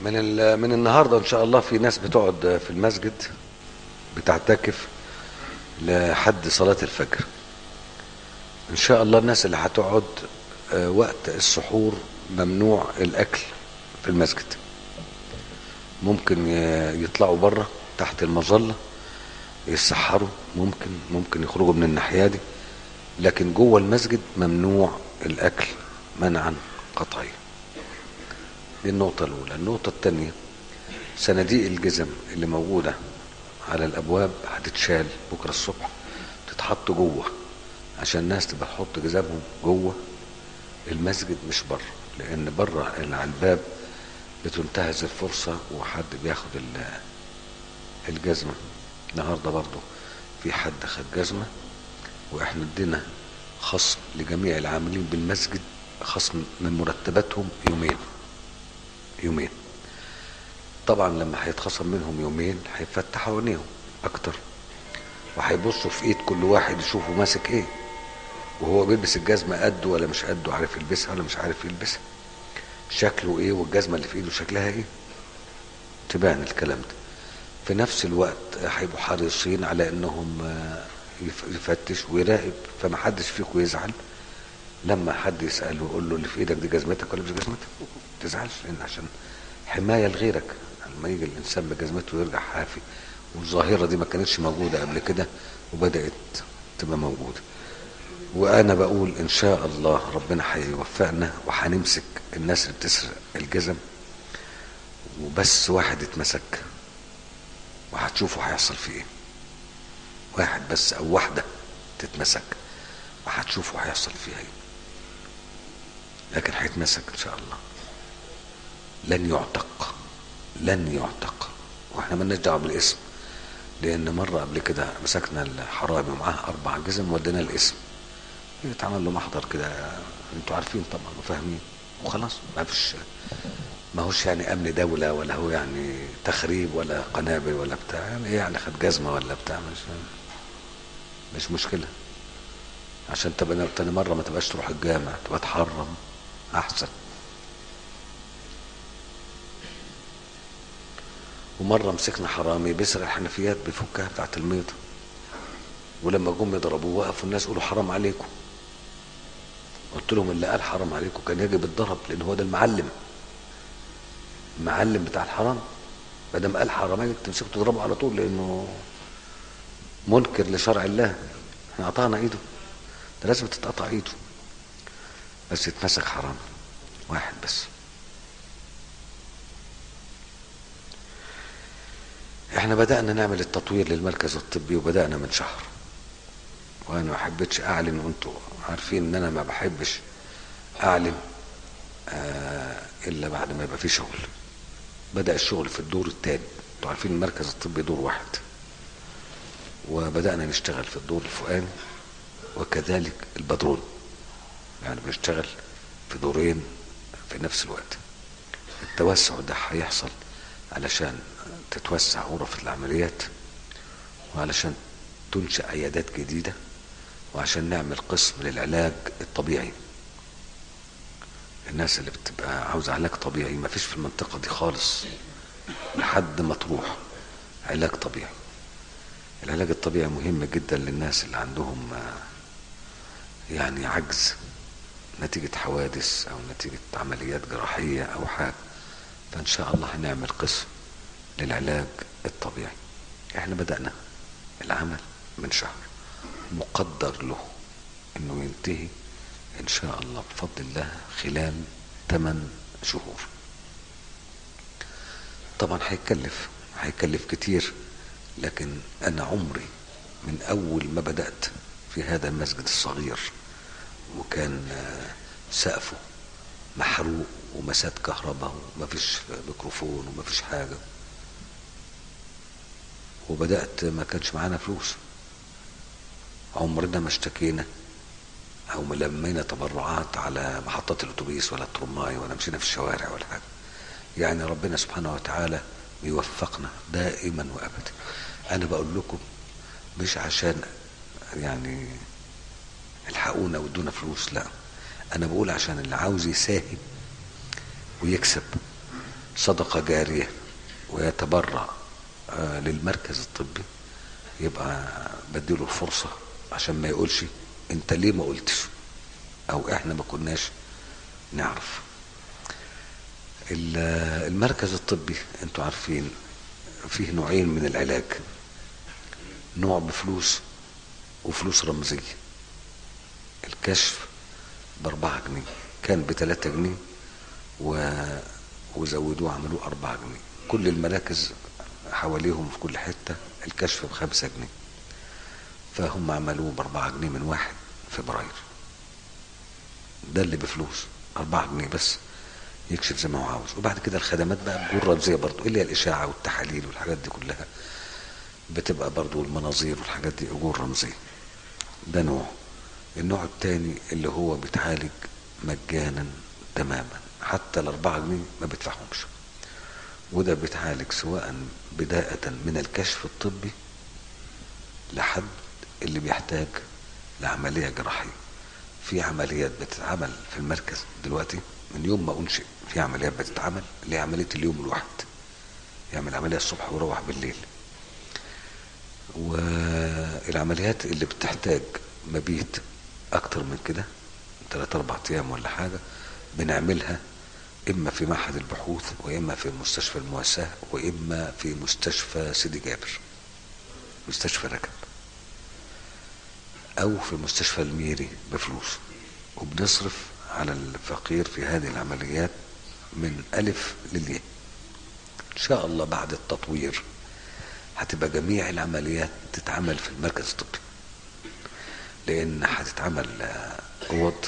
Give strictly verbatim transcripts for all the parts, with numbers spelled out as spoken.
من من النهارده ان شاء الله في ناس بتقعد في المسجد بتعتكف لحد صلاة الفجر. ان شاء الله الناس اللي هتقعد وقت السحور ممنوع الاكل في المسجد، ممكن يطلعوا بره تحت المظلة يسحروا، ممكن ممكن يخرجوا من الناحية دي، لكن جوه المسجد ممنوع الاكل منعا قطعيا. دي النقطة الأولى. النقطة الثانية، صناديق الجزم اللي موجودة على الأبواب هتتشال بكرة الصبح، تتحط جوه عشان الناس تبقى تحط جزمهم جوه المسجد مش بره، لأن بره اللي على الباب بتنتهز الفرصة وحد بياخد الجزمة. النهاردة برضو في حد خد جزمة، وإحنا ادينا خصم لجميع العاملين بالمسجد، خصم من مرتباتهم يومين يومين. طبعا لما هيتخصم منهم يومين هيفتحوا عينيهم اكتر، وهيبصوا في ايد كل واحد يشوفوا ماسك ايه، وهو بيلبس الجزمه قده ولا مش قده، عارف يلبسها ولا مش عارف يلبسها، شكله ايه، والجزمه اللي في ايده شكلها ايه، تبان الكلام ده. في نفس الوقت هيبقوا حريصين على انهم يفتش ويراقب، فما حدش فيكم يزعل لما حد يساله يقول له اللي في ايدك دي جزمتك ولا مش جزمتك، ما تزعلش، لان عشان حماية لغيرك. لما يجي الإنسان بجزمته ويرجع حافي، والظاهرة دي ما كانتش موجودة قبل كده وبدأت تبقى موجودة. وأنا بقول إن شاء الله ربنا هيوفقنا وهنمسك الناس اللي بتسرق الجزم، وبس واحد اتمسك وهتشوفوا هيحصل فيه ايه. واحد بس أو واحدة تتمسك وهتشوفوا هيحصل فيها ايه، لكن هيتمسك إن شاء الله، لن يعتق لن يعتق. واحنا مالناش دعوه بالاسم، لان مره قبل كده مسكنا الحرامي ومعاه اربع جزم ودينا الاسم، يتعمل له محضر كده، انتوا عارفين طبعا وفاهمين، وخلاص. ما فيش، ما هوش يعني امن دوله، ولا هو يعني تخريب ولا قنابل ولا بتاع، يعني ايه يعني خد جزمه ولا بتاع، مش مش مشكله. عشان تبقى تاني مره ما تبقاش تروح الجامع، تبقى تحرم احسن. ومرة مسكنا حرامي بيسرق الحنفيات بيفكها بتاعت الميضة، ولما جم يضربوه وقفوا الناس يقولوا حرام عليكم. قلت لهم اللي قال حرام عليكم كان يجب الضرب، لان هو ده المعلم المعلم بتاع الحرام. ما دام قال حرام عليك تمسكوا تضربوا على طول، لانه منكر لشرع الله. احنا قطعنا ايده، ده لازم تتقطع ايده، بس يتمسك حرام واحد بس. احنا بدأنا نعمل التطوير للمركز الطبي، وبدأنا من شهر، وانا ما حبيتش اعلن، وانتوا عارفين ان انا ما بحبش اعلن آه الا بعد ما يبقى في شغل. بدأ الشغل في الدور الثاني، انتوا عارفين المركز الطبي دور واحد، وبدأنا نشتغل في الدور الفوقاني، وكذلك البدرون، يعني بنشتغل في دورين في نفس الوقت. التوسع ده هيحصل علشان تتوسع غرف العمليات، وعلشان تنشأ عيادات جديدة، وعشان نعمل قسم للعلاج الطبيعي. الناس اللي بتبقى عاوزة علاج طبيعي ما فيش في المنطقة دي خالص، لحد ما تروح علاج طبيعي. العلاج الطبيعي مهم جدا للناس اللي عندهم يعني عجز نتيجة حوادث او نتيجة عمليات جراحية او حاجة، فان شاء الله هنعمل قسم للعلاج الطبيعي. احنا بدأنا العمل من شهر، مقدر له انه ينتهي ان شاء الله بفضل الله خلال ثمان شهور. طبعا هيكلف هيكلف كتير، لكن انا عمري من اول ما بدأت في هذا المسجد الصغير، وكان سقفه محروق ومسات كهرباء ومفيش ميكروفون ومفيش حاجة، وبدأت ما كانش معانا فلوس، عمرنا ما اشتكينا او ملمينا تبرعات على محطات الاتوبيس ولا الترماي ولا مشينا في الشوارع ولا حاجه. يعني ربنا سبحانه وتعالى بيوفقنا دائما وابدا. انا بقول لكم مش عشان يعني الحقونا وادونا فلوس، لا، انا بقول عشان اللي عاوز يساهم ويكسب صدقة جارية ويتبرع آه للمركز الطبي، يبقى بديله الفرصة عشان ما يقولش انت ليه ما قلتش او احنا ما كناش نعرف. المركز الطبي انتوا عارفين فيه نوعين من العلاج، نوع بفلوس وفلوس رمزية. الكشف باربعة جنيه، كان بتلاتة جنيه و... وزودوه عملوه اربعة جنيه. كل المراكز حواليهم في كل حتة الكشف بخمسة جنيه، فهم عملوه باربعة جنيه من واحد فبراير. ده اللي بفلوس اربعة جنيه بس، يكشف زي ما هو عاوز. وبعد كده الخدمات بقى بجور رمزيه برضو، اللي هي الاشاعه والتحاليل والحاجات دي كلها بتبقى برضو، المناظير والحاجات دي اجور رمزيه. ده نوع. النوع الثاني اللي هو بيتعالج مجانا تماما، حتى الاربعة جنيه ما بيدفعهمش. وده بيتعالج سواء بداية من الكشف الطبي لحد اللي بيحتاج لعملية جراحية. في عمليات بتتعمل في المركز دلوقتي من يوم ما انشئ، في عمليات بتتعمل اللي هي عملية اليوم الواحد، يعمل عملية الصبح ويروح بالليل. والعمليات اللي بتحتاج مبيت اكتر من كده ثلاثة اربع ايام ولا حاجة، بنعملها اما في معهد البحوث، واما في مستشفى المواساة، واما في مستشفى سيدي جابر، مستشفى ركب، او في مستشفى الميري بفلوس. وبنصرف على الفقير في هذه العمليات من الف للياء. ان شاء الله بعد التطوير هتبقى جميع العمليات تتعمل في المركز الطبي، لان هتتعمل اوض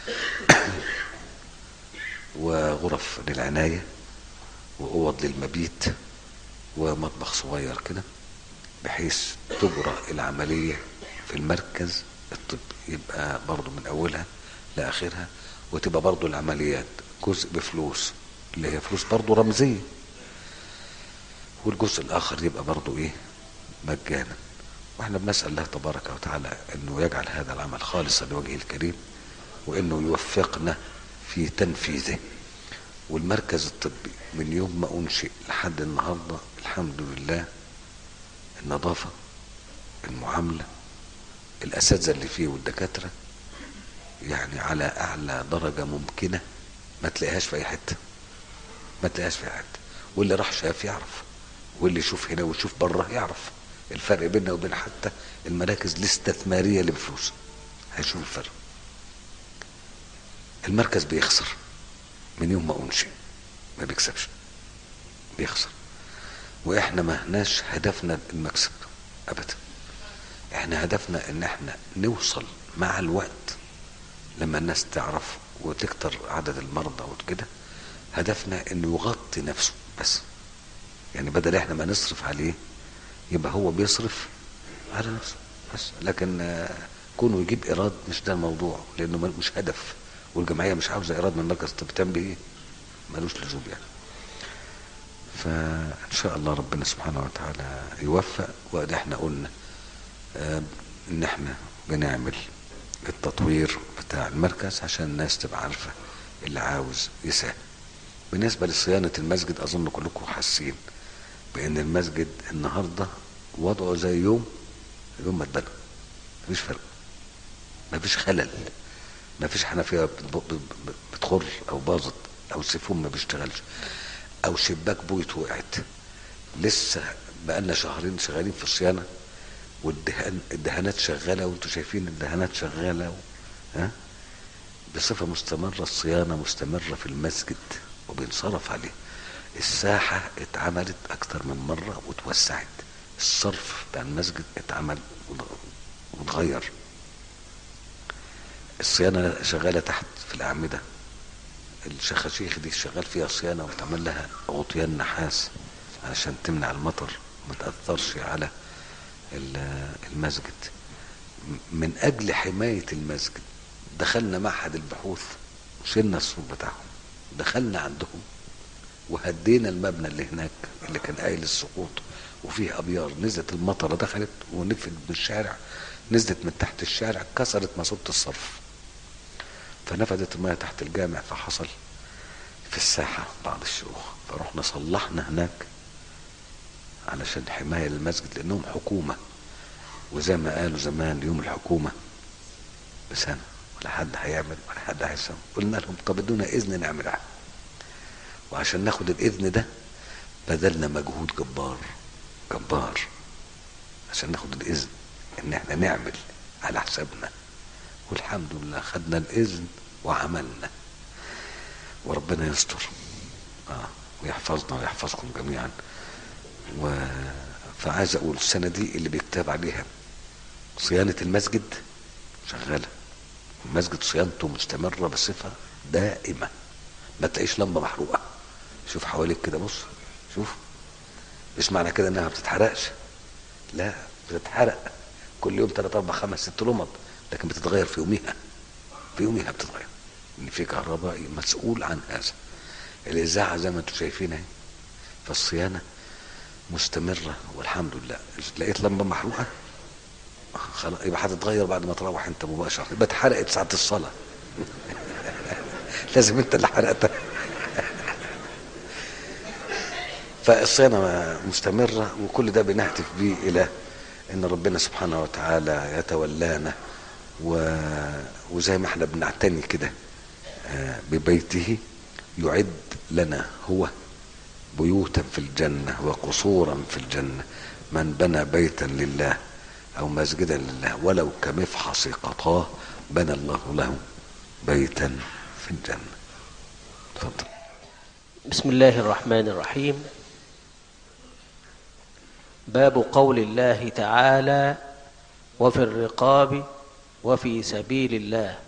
وغرف للعناية واوض للمبيت ومطبخ صغير كده، بحيث تجرى العملية في المركز الطبي، يبقى برضو من اولها لاخرها. وتبقى برضو العمليات جزء بفلوس اللي هي فلوس برضو رمزية، والجزء الاخر يبقى برضو ايه مجانا. واحنا بنسأل الله تبارك وتعالى انه يجعل هذا العمل خالصا لوجهه الكريم، وانه يوفقنا في تنفيذه. والمركز الطبي من يوم ما انشئ لحد النهارده الحمد لله، النظافة، المعاملة، الاساتذة اللي فيه والدكاترة يعني على اعلى درجة ممكنة، ما تلاقيهاش في اي حتة، ما تلاقيهاش في اي حتة. واللي راح شاف يعرف، واللي يشوف هنا ويشوف بره يعرف الفرق بيننا وبين حتى المراكز الاستثمارية اللي بفلوس، هيشوف الفرق. المركز بيخسر من يوم ما انشئ، ما بيكسبش، بيخسر. واحنا ما هناش هدفنا المكسب ابدا، احنا هدفنا ان احنا نوصل مع الوقت لما الناس تعرف وتكتر عدد المرضى وكده، هدفنا انه يغطي نفسه بس. يعني بدل احنا ما نصرف عليه يبقى هو بيصرف على نفسه بس. لكن كونه يجيب ايراد مش ده الموضوع، لانه مش هدف، والجمعيه مش عاوزه ايراد من المركز. طب بتعمل ايه؟ ملوش لزوم يعني. فان شاء الله ربنا سبحانه وتعالى يوفق. وده احنا قلنا اه ان احنا بنعمل التطوير بتاع المركز عشان الناس تبقى عارفه اللي عاوز يساهم. بالنسبه لصيانه المسجد اظن كلكم حاسين بان المسجد النهارده وضعه زي يوم يوم ما اتبنى، مفيش فرق، مفيش خلل، مفيش حنفيه بتخر او باظت او سيفون ما بيشتغلش او شباك بويت وقعت. لسه بقالنا شهرين شغالين في الصيانه، والدهان الدهانات شغاله، وانتم شايفين الدهانات شغاله و... ها بصفه مستمره. الصيانه مستمره في المسجد وبينصرف عليه. الساحه اتعملت اكتر من مره واتوسعت، الصرف بتاع المسجد اتعمل واتغير. الصيانه شغاله تحت في الاعمده، الشخاشيخ دي شغال فيها صيانه وتعمل لها غطيان نحاس علشان تمنع المطر ما تاثرش على المسجد. من اجل حمايه المسجد دخلنا معهد البحوث، شلنا السور بتاعهم، دخلنا عندهم وهدينا المبنى اللي هناك اللي كان قايل السقوط وفيه ابيار، نزلت المطره دخلت ونفت بالشارع، نزلت من تحت الشارع كسرت ماسوره الصرف، فنفدت المياه تحت الجامع. فحصل في الساحة بعض الشيوخ، فرحنا صلحنا هناك علشان حماية للمسجد، لأنهم حكومة، وزي ما قالوا زمان يوم الحكومة بسنة، ولا حد هيعمل ولا حد هيسوي. قلنا لهم طب ادونا إذن نعملها، وعشان ناخد الإذن ده بذلنا مجهود جبار جبار عشان ناخد الإذن إن احنا نعمل على حسابنا، والحمد لله خدنا الإذن وعملنا، وربنا يستر آه ويحفظنا ويحفظكم جميعا. و... فعايز أقول السنة دي اللي بيكتب عليها صيانة المسجد شغالة، المسجد صيانته مستمرة بصفة دائمة، ما تلاقيش لمبة محروقة. شوف حواليك كده، بص شوف، مش معنى كده انها ما بتتحرقش، لا بتتحرق كل يوم ثلاث اربع خمس ست لمض، لكن بتتغير في يوميها، في يوميها بتتغير، ان في كهربائي مسؤول عن هذا. الاذاعه زي ما انتم شايفين اهي، فالصيانه مستمره والحمد لله. لقيت لمبه محروقه خلاص يبقى هتتغير بعد ما تروح انت مباشره، يبقى اتحرقت ساعه الصلاه لازم انت اللي حرقتها فالصيانه مستمره، وكل ده بنهتف به الى ان ربنا سبحانه وتعالى يتولانا، و... وزي ما احنا بنعتني كده ببيته يعد لنا هو بيوتا في الجنة وقصورا في الجنة. من بنى بيتا لله او مسجدا لله ولو كمفحص قطاه بنى الله له بيتا في الجنة. تفضل. بسم الله الرحمن الرحيم. باب قول الله تعالى: وفي الرقاب وفي سبيل الله.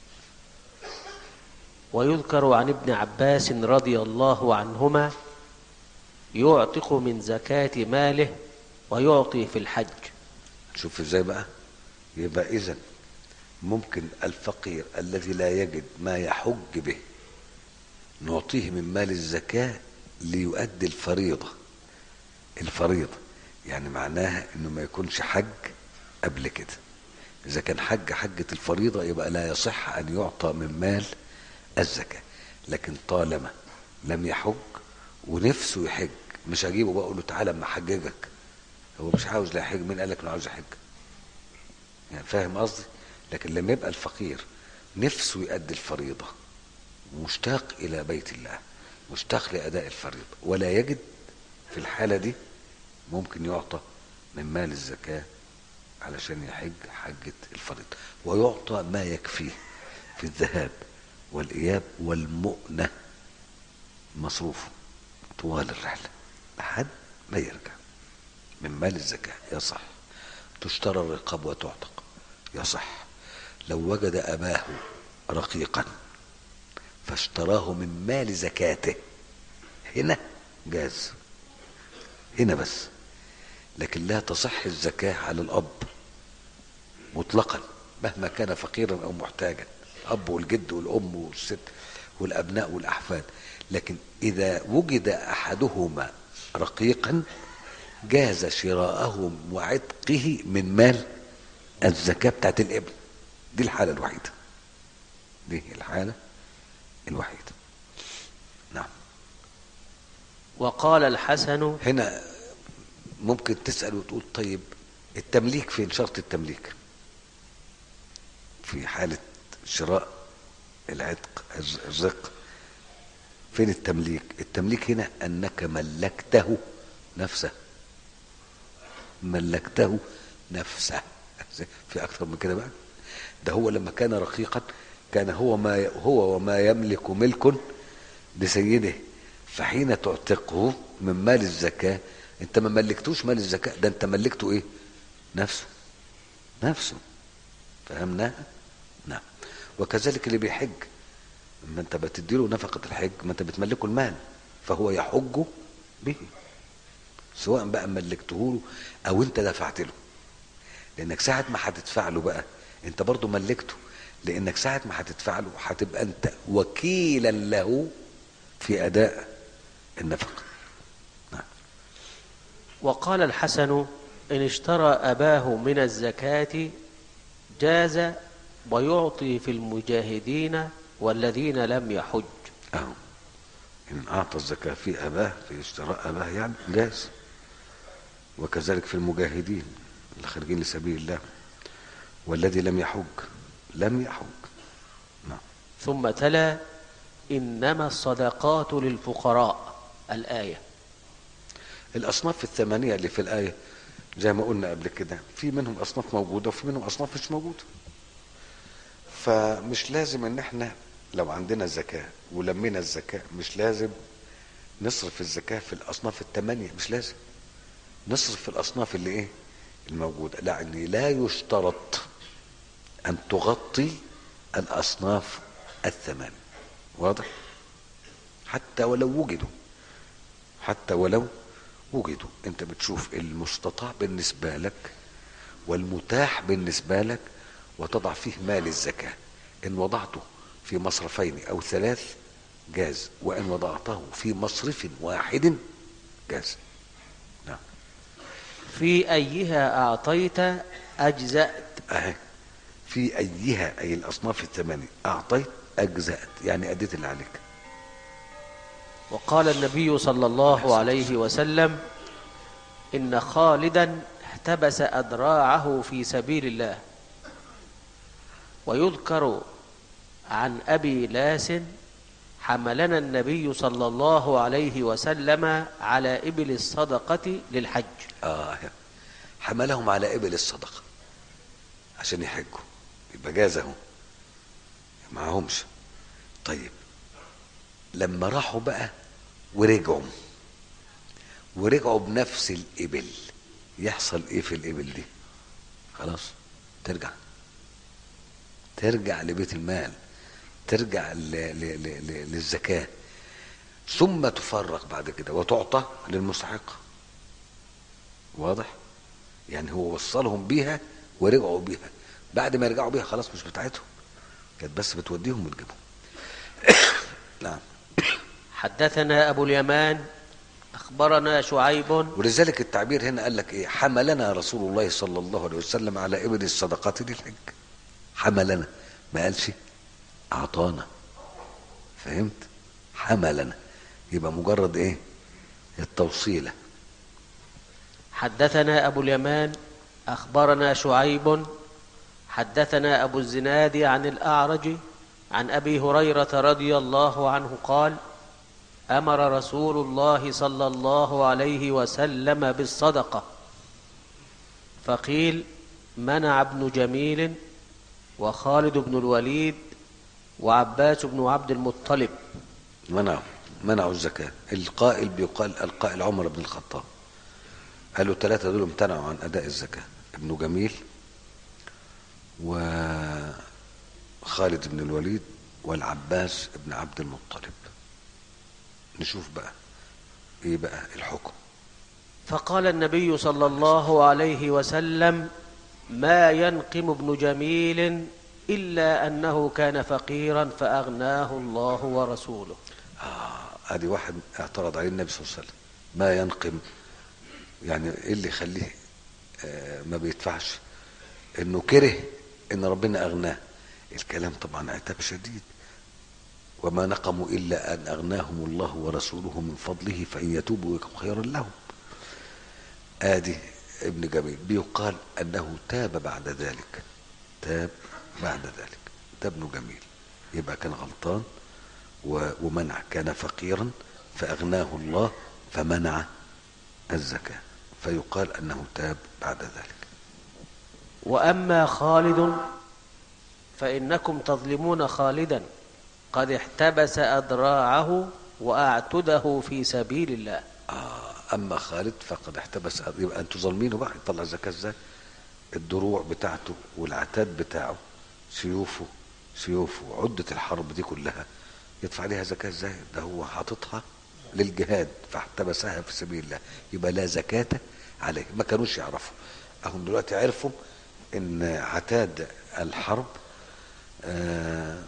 ويذكر عن ابن عباس رضي الله عنهما: يعتق من زكاة ماله ويعطي في الحج. شوف ازاي بقى، يبقى اذا ممكن الفقير الذي لا يجد ما يحج به نعطيه من مال الزكاة ليؤدي الفريضة. الفريضة يعني معناها انه ما يكونش حج قبل كده. اذا كان حج حجة الفريضة يبقى لا يصح ان يعطى من مال الزكاة، لكن طالما لم يحج ونفسه يحج مش هجيبه بقى اقول له تعالى اما احججك، هو مش عاوز لا يحج، مين قال لك انه عاوز يحج؟ يعني فاهم قصدي؟ لكن لما يبقى الفقير نفسه يؤدي الفريضة، مشتاق الى بيت الله، مشتاق لاداء الفريضة ولا يجد، في الحالة دي ممكن يعطى من مال الزكاة علشان يحج حجة الفريضة، ويعطى ما يكفيه في الذهاب والإياب والمؤنة مصروفه طوال الرحلة لحد ما يرجع من مال الزكاة. يصح. تشترى الرقاب وتعتق، يصح. لو وجد أباه رقيقا فاشتراه من مال زكاته هنا جاز، هنا بس، لكن لا تصح الزكاة على الأب مطلقا مهما كان فقيرا أو محتاجا، الأب والجد والأم والست والأبناء والأحفاد. لكن إذا وجد أحدهما رقيقا جاز شراءه وعتقه من مال الزكاة بتاعت الابن. دي الحالة الوحيدة، دي الحالة الوحيدة. نعم. وقال الحسن. هنا ممكن تسأل وتقول طيب التمليك فين؟ شرط التمليك في حالة شراء العتق الرق فين التمليك؟ التمليك هنا أنك ملكته نفسه، ملكته نفسه. في أكثر من كده بقى؟ ده هو لما كان رقيقا كان هو ما هو وما يملك ملك لسيده، فحين تعتقه من مال الزكاة انت ما ملكتوش مال الزكاة، ده انت ملكته ايه؟ نفسه، نفسه. فهمنا؟ نعم. وكذلك اللي بيحج، ما انت بتديله نفقة الحج ما انت بتملكه المال، فهو يحج به، سواء بقى ملكته له او انت دفعت له، لانك ساعة ما هتدفع له بقى انت برضو ملكته، لانك ساعة ما هتدفع له هتبقى انت وكيلا له في اداء النفقة. نعم. وقال الحسن: إن اشترى أباه من الزكاة جاز ويعطي في المجاهدين والذين لم يحج. أهو إن أعطى الزكاة في أباه في اشتراء أباه يعني جاز. وكذلك في المجاهدين اللي خارجين لسبيل الله. والذي لم يحج لم يحج. نعم. ثم تلا إنما الصدقات للفقراء الآية. الأصناف الثمانية اللي في الآية زي ما قلنا قبل كده، في منهم أصناف موجودة وفي منهم أصناف مش موجودة. فمش لازم ان احنا لو عندنا زكاة ولمينا الزكاة مش لازم نصرف الزكاة في الأصناف الثمانية، مش لازم نصرف في الأصناف اللي ايه الموجودة. لا، يعني لا يشترط أن تغطي الأصناف الثمانية. واضح؟ حتى ولو وجدوا حتى ولو وجدوا انت بتشوف المستطاع بالنسبة لك والمتاح بالنسبة لك وتضع فيه مال الزكاة. إن وضعته في مصرفين أو ثلاث جاز، وإن وضعته في مصرف واحد جاز. نعم. في أيها أعطيت أجزأت. أهي في أيها أي الأصناف الثمانية أعطيت أجزأت يعني أديت اللي عليك. وقال النبي صلى الله عليه وسلم إن خالدا احتبس أدراعه في سبيل الله. ويذكر عن أبي لاس حملنا النبي صلى الله عليه وسلم على إبل الصدقة للحج. آه حملهم على إبل الصدقة عشان يحجوا، يبقى جازهم معهمش. طيب لما راحوا بقى ورجعوا ورجعوا بنفس الإبل يحصل إيه في الإبل دي؟ خلاص ترجع ترجع لبيت المال، ترجع ل... ل... ل... ل... للزكاة، ثم تفرق بعد كده وتعطى للمستحق. واضح؟ يعني هو وصلهم بيها ورجعوا بيها، بعد ما يرجعوا بيها خلاص مش بتاعتهم، كانت بس بتوديهم وتجيبهم. نعم. حدثنا أبو اليمان أخبرنا شعيب. ولذلك التعبير هنا قال لك إيه؟ حملنا رسول الله صلى الله عليه وسلم على إبل الصدقات للحج. حملنا، ما قالش أعطانا. فهمت؟ حملنا يبقى مجرد إيه؟ التوصيلة. حدثنا أبو اليمان أخبرنا شعيب حدثنا أبو الزناد عن الأعرج عن أبي هريرة رضي الله عنه قال أمر رسول الله صلى الله عليه وسلم بالصدقة، فقيل منع ابن جميل وخالد بن الوليد وعباس بن عبد المطلب. منعوا منعوا الزكاة. القائل بيقال القائل عمر بن الخطاب، قالوا ثلاثة دول امتنعوا عن أداء الزكاة، ابن جميل وخالد بن الوليد والعباس بن عبد المطلب. نشوف بقى ايه بقى الحكم. فقال النبي صلى الله عليه وسلم ما ينقم ابن جميل إلا أنه كان فقيرا فأغناه الله ورسوله. آه ادي واحد اعترض عليه النبي صلى الله عليه وسلم، ما ينقم يعني ايه اللي يخليه آه ما بيدفعش؟ انه كره ان ربنا اغناه. الكلام طبعا عتاب شديد. وما نقموا الا ان اغناهم الله ورسوله من فضله فان يتوبوا يكن خيرا لهم. ادي ابن جميل بيقال انه تاب بعد ذلك، تاب بعد ذلك. ده ابن جميل يبقى كان غلطان ومنع، كان فقيرا فأغناه الله فمنع الزكاة، فيقال أنه تاب بعد ذلك. وأما خالد فإنكم تظلمون خالدا قد احتبس أدراعه وأعتده في سبيل الله. آه أما خالد فقد احتبس، يبقى أنتوا ظالمينه بقى. يطلع زكاة ازاي؟ الدروع بتاعته والعتاد بتاعه، سيوفه سيوفه عدة الحرب دي كلها يدفع عليها زكاة ازاي؟ ده هو حاططها للجهاد فاحتبسها في سبيل الله، يبقى لا زكاة عليه. ما كانوش يعرفوا، اهم دلوقتي عرفوا ان عتاد الحرب آه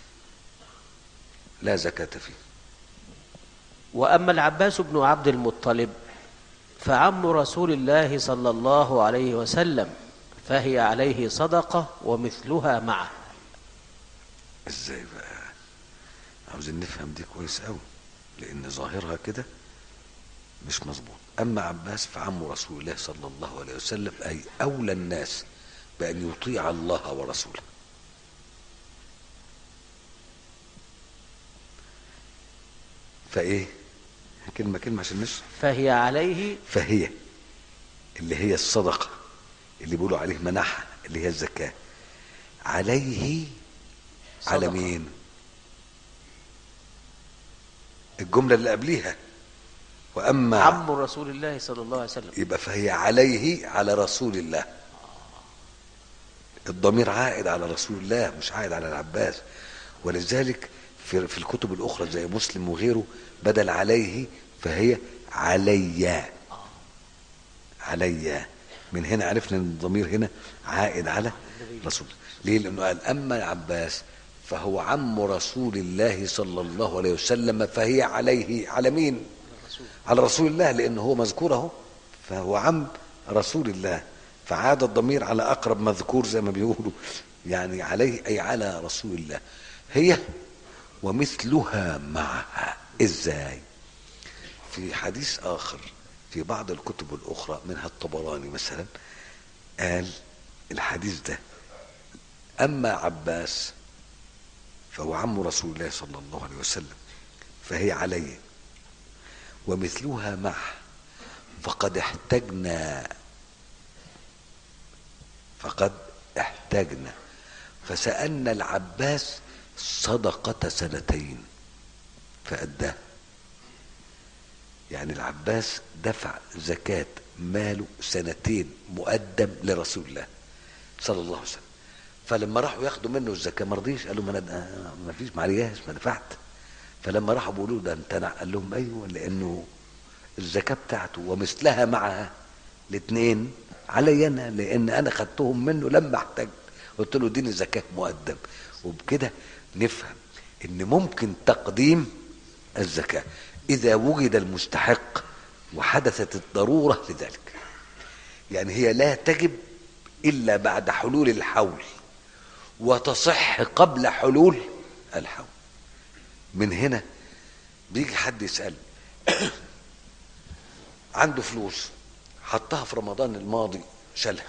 لا زكاة فيه. وأما العباس بن عبد المطلب فعم رسول الله صلى الله عليه وسلم، فهي عليه صدقة ومثلها معه. ازاي بقى؟ عاوزين نفهم دي كويس قوي. لان ظاهرها كده مش مظبوط. اما عباس فعم رسول الله صلى الله عليه وسلم، اي اولى الناس بان يطيع الله ورسوله. فايه كلمه كلمه عشان نشرح. فهي عليه فهي اللي هي الصدقه اللي بيقولوا عليه منحه اللي هي الزكاه، عليه على صدقة. مين؟ الجمله اللي قبليها واما عم رسول الله صلى الله عليه وسلم. يبقى فهي عليه على رسول الله. الضمير عائد على رسول الله مش عائد على العباس. ولذلك في, في الكتب الاخرى زي مسلم وغيره بدل عليه فهي عليا. عليا من هنا عرفنا ان الضمير هنا عائد على رسول الله. ليه؟ لانه قال اما العباس فهو عم رسول الله صلى الله عليه وسلم، فهي عليه على مين؟ على رسول الله، لانه هو مذكور اهو، فهو عم رسول الله، فعاد الضمير على اقرب مذكور زي ما بيقولوا، يعني عليه اي على رسول الله. هي ومثلها معها. ازاي؟ في حديث اخر في بعض الكتب الاخرى منها الطبراني مثلا قال الحديث ده اما عباس فهو عم رسول الله صلى الله عليه وسلم فهي عليه ومثلها معه، فقد احتجنا فقد احتجنا فسألنا العباس صدقة سنتين فأداه. يعني العباس دفع زكاة ماله سنتين مقدم لرسول الله صلى الله عليه وسلم. فلما راحوا ياخدوا منه الزكاة ما رضيش، قالوا ما أنا ما فيش معلياش ما دفعت. فلما راحوا بيقولوا ده امتنع، قال لهم ايوه لانه الزكاة بتاعته ومثلها معها الاثنين علي انا، لان انا خدتهم منه لما احتاج قلت له اديني زكاة مقدم. وبكده نفهم ان ممكن تقديم الزكاة اذا وجد المستحق وحدثت الضرورة لذلك. يعني هي لا تجب الا بعد حلول الحول وتصح قبل حلول الحول. من هنا بيجي حد يسأل عنده فلوس حطها في رمضان الماضي شالها،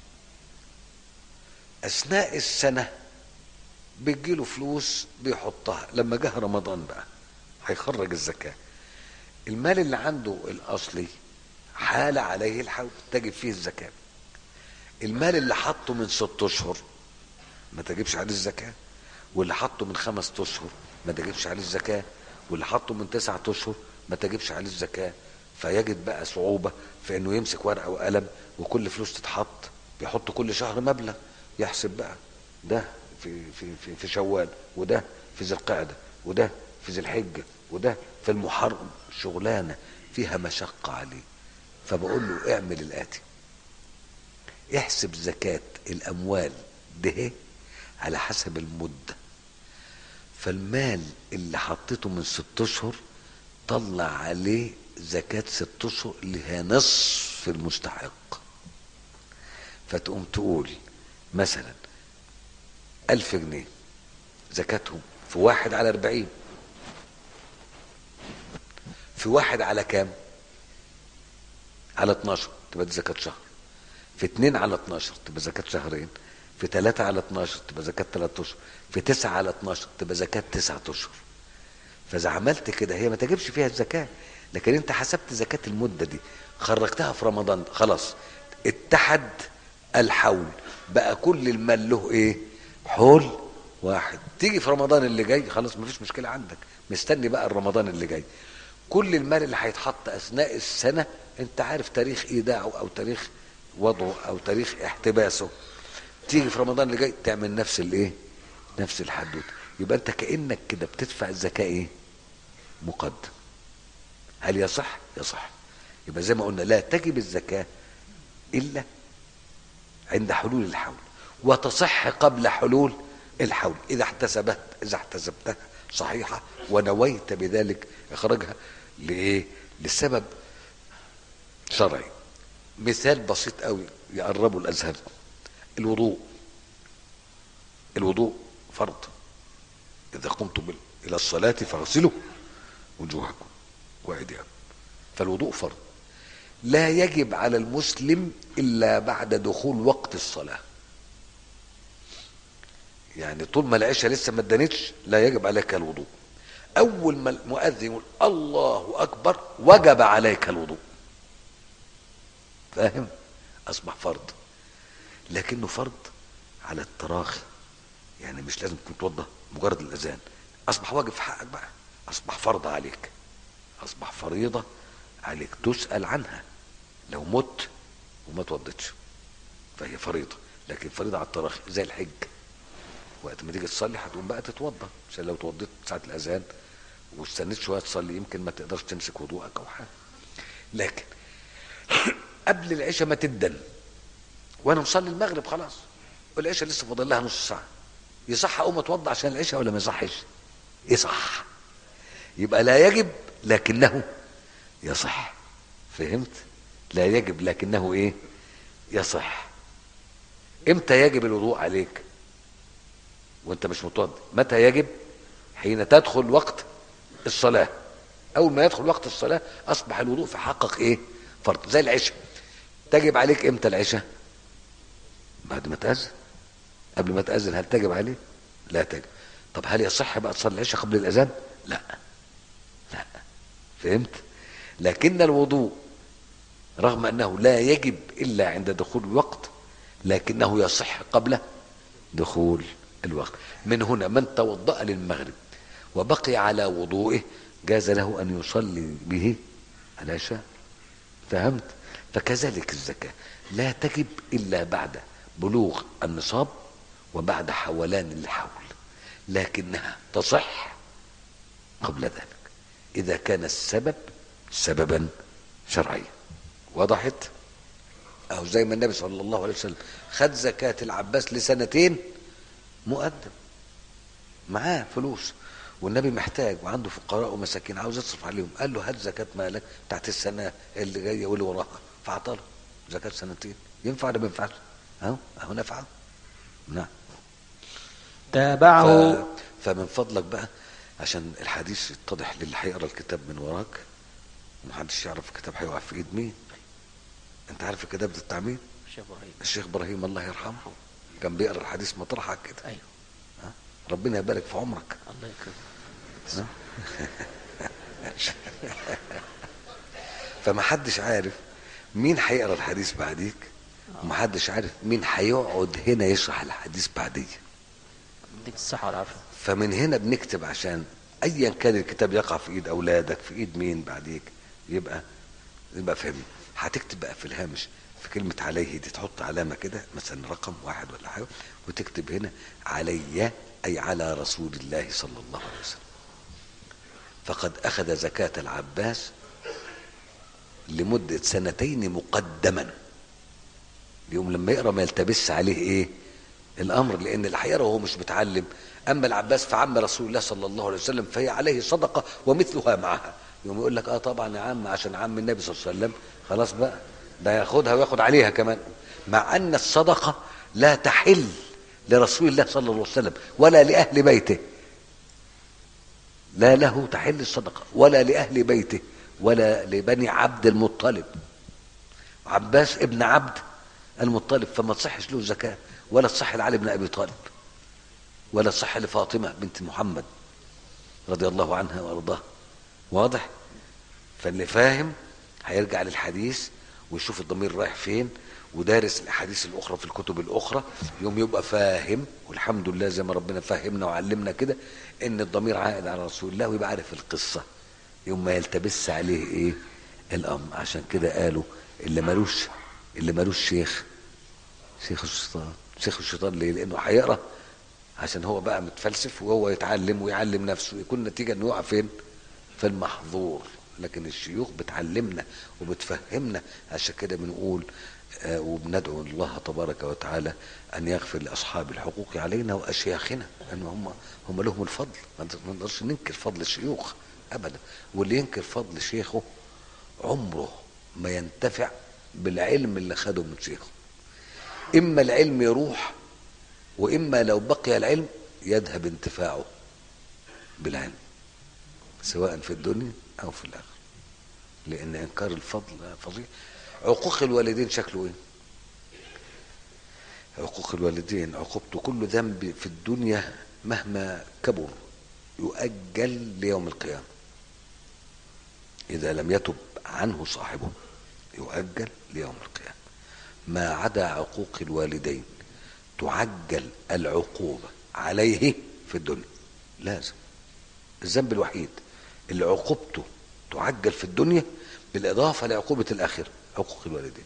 اثناء السنة بيجيله فلوس بيحطها، لما جه رمضان بقى هيخرج الزكاة. المال اللي عنده الاصلي حال عليه الحول تجب فيه الزكاة. المال اللي حطه من ست اشهر ما تجبش عليه الزكاة، واللي حطه من خمس اشهر ما تجبش عليه الزكاة، واللي حطه من تسعة اشهر ما تجبش عليه الزكاة. فيجد بقى صعوبة في انه يمسك ورقة وقلم وكل فلوس تتحط بيحط كل شهر مبلغ، يحسب بقى ده في في في, في شوال، وده في ذي القعدة، وده في ذي الحجة، وده في المحرم. شغلانة فيها مشقة عليه. فبقول له اعمل الآتي: احسب زكاة الأموال ده على حسب المدة. فالمال اللي حطيته من ست اشهر طلع عليه زكاة ست اشهر اللي هي نصف المستحق. فتقوم تقول مثلا ألف جنيه زكاتهم في واحد على أربعين، في واحد على كام؟ على اتناشر تبقى دي زكاة شهر، في اتنين على اتناشر تبقى زكاة شهرين، في تلاتة على اتناشر تبقى زكاة تلات اشهر، في تسعة على اتناشر تبقى زكاة تسعة اشهر. فاذا عملت كده هي ما تجيبش فيها الزكاة، لكن انت حسبت زكاة المدة دي خرجتها في رمضان، خلاص اتحد الحول، بقى كل المال له ايه؟ حول واحد. تيجي في رمضان اللي جاي خلاص مفيش مشكلة عندك، مستني بقى الرمضان اللي جاي. كل المال اللي هيتحط اثناء السنة انت عارف تاريخ ايداعه او تاريخ وضعه او تاريخ احتباسه، تيجي في رمضان اللي جاي تعمل نفس الايه؟ نفس الحدود. يبقى انت كأنك كده بتدفع الزكاة ايه؟ مقدم. هل يصح؟ يصح. يبقى زي ما قلنا لا تجب الزكاة الا عند حلول الحول، وتصح قبل حلول الحول اذا احتسبت اذا احتسبتها صحيحة ونويت بذلك اخراجها لايه؟ لسبب شرعي. مثال بسيط قوي يقربوا الاذهان: الوضوء. الوضوء فرض، اذا قمتم الى الصلاة فاغسلوا وجوهكم وأيديكم. فالوضوء فرض لا يجب على المسلم إلا بعد دخول وقت الصلاة. يعني طول ما العشاء لسه ما ادانتش لا يجب عليك الوضوء. أول ما المؤذن يقول الله أكبر وجب عليك الوضوء. فاهم؟ أصبح فرض، لكنه فرض على التراخي. يعني مش لازم تكون توضى مجرد الأذان، أصبح واجب في حقك بقى، أصبح فرض عليك، أصبح فريضة عليك تسأل عنها لو مت وما توضتش، فهي فريضة. لكن فريضة على التراخي زي الحج، وقت ما تيجي تصلي هتقوم بقى تتوضى، عشان لو توضيت ساعة الأذان واستنيت شوية تصلي يمكن ما تقدرش تمسك وضوءك أو حاجة. لكن قبل العشاء ما تدن وأنا مصلي المغرب خلاص والعشاء لسه فاضل لها نص ساعة، يصح أقوم أتوضى عشان العشاء ولا ما يصحش؟ يصح. يبقى لا يجب لكنه يصح. فهمت؟ لا يجب لكنه ايه؟ يصح. امتى يجب الوضوء عليك وانت مش متوضي؟ متى يجب؟ حين تدخل وقت الصلاة. اول ما يدخل وقت الصلاة اصبح الوضوء في حقك ايه؟ فرض. زي العشاء تجب عليك امتى العشاء؟ بعد ما تأذن. قبل ما تأذن هل تجب عليه؟ لا تجب. طب هل يصح بقى تصلي العشاء قبل الأذان؟ لا لا. فهمت؟ لكن الوضوء رغم أنه لا يجب إلا عند دخول الوقت لكنه يصح قبل دخول الوقت. من هنا من توضأ للمغرب وبقي على وضوئه جاز له أن يصلي به العشاء. فهمت؟ فكذلك الزكاة لا تجب إلا بعد بلوغ النصاب وبعد حولان الحول، لكنها تصح قبل ذلك إذا كان السبب سببا شرعيا. وضحت؟ أو زي ما النبي صلى الله عليه وسلم خد زكاة العباس لسنتين مقدم، معاه فلوس والنبي محتاج وعنده فقراء ومساكين عاوز يصرف عليهم، قال له هات زكاة مالك بتاعت السنة اللي جاية واللي وراها، فعطاله زكاة سنتين. ينفع ولا ما ينفعش؟ أهو أهو نفعه. نعم. تابعه. ف... فمن فضلك بقى عشان الحديث يتضح للي هيقرا الكتاب من وراك، محدش يعرف الكتاب هيقع في ايد مين. انت عارف الكتاب ده بتاع مين؟ الشيخ ابراهيم. الشيخ ابراهيم الله يرحمه كان بيقرا الحديث مطرحك كده. ايوه. ها؟ ربنا يبارك في عمرك. الله يكرمك. فما حدش عارف مين هيقرا الحديث بعديك، ومحدش عارف مين هيقعد هنا يشرح الحديث بعديه. ديك الصحة والعافية. فمن هنا بنكتب عشان ايا كان الكتاب يقع في ايد اولادك في ايد مين بعديك يبقى يبقى فهمنا. هتكتب بقى في الهامش في كلمة عليه دي تحط علامة كده مثلا رقم واحد ولا حاجة، وتكتب هنا علي أي على رسول الله صلى الله عليه وسلم. فقد أخذ زكاة العباس لمدة سنتين مقدما، يوم لما يقرأ ما يلتبس عليه إيه الأمر، لأن اللي هيقرأ وهو مش متعلم. أما العباس فعم رسول الله صلى الله عليه وسلم فهي عليه صدقة ومثلها معها. يوم يقول لك اه طبعا يا عم عشان عم النبي صلى الله عليه وسلم خلاص بقى ده ياخدها وياخد عليها كمان، مع ان الصدقه لا تحل لرسول الله صلى الله عليه وسلم ولا لاهل بيته، لا له تحل الصدقه ولا لاهل بيته ولا لبني عبد المطلب. عباس ابن عبد المطلب فما تصحش له زكاه، ولا تصح لعلي بن ابي طالب، ولا تصح لفاطمه بنت محمد رضي الله عنها وارضاها. واضح؟ فاللي فاهم هيرجع للحديث ويشوف الضمير رايح فين ودارس الاحاديث الاخرى في الكتب الاخرى، يوم يبقى فاهم. والحمد لله زي ما ربنا فهمنا وعلمنا كده ان الضمير عائد على رسول الله، ويبقى عارف القصه يوم ما يلتبس عليه ايه الامر. عشان كده قالوا اللي ملوش اللي ملوش شيخ شيخ الشيطان. شيخ الشيطان ليه؟ لانه هيقرا عشان هو بقى متفلسف وهو يتعلم ويعلم نفسه، يكون النتيجه انه يقع فين؟ في المحظور. لكن الشيوخ بتعلمنا وبتفهمنا، عشان كده بنقول آه وبندعو الله تبارك وتعالى ان يغفر لاصحاب الحقوق علينا واشياخنا، ان هم هم لهم الفضل. ما نقدرش ننكر فضل الشيوخ ابدا، واللي ينكر فضل شيخه عمره ما ينتفع بالعلم اللي خده من شيخه. اما العلم يروح، واما لو بقي العلم يذهب انتفاعه بالعلم. سواء في الدنيا أو في الآخرة، لأن إنكار الفضل فظيع. عقوق الوالدين شكله إيه؟ عقوق الوالدين عقوبته كل ذنب في الدنيا مهما كبر يؤجل ليوم القيامة إذا لم يتب عنه صاحبه، يؤجل ليوم القيامة. ما عدا عقوق الوالدين تعجل العقوبة عليه في الدنيا، لازم. الذنب الوحيد اللي عقوبته تعجل في الدنيا بالإضافة لعقوبة الآخرة عقوق الوالدين.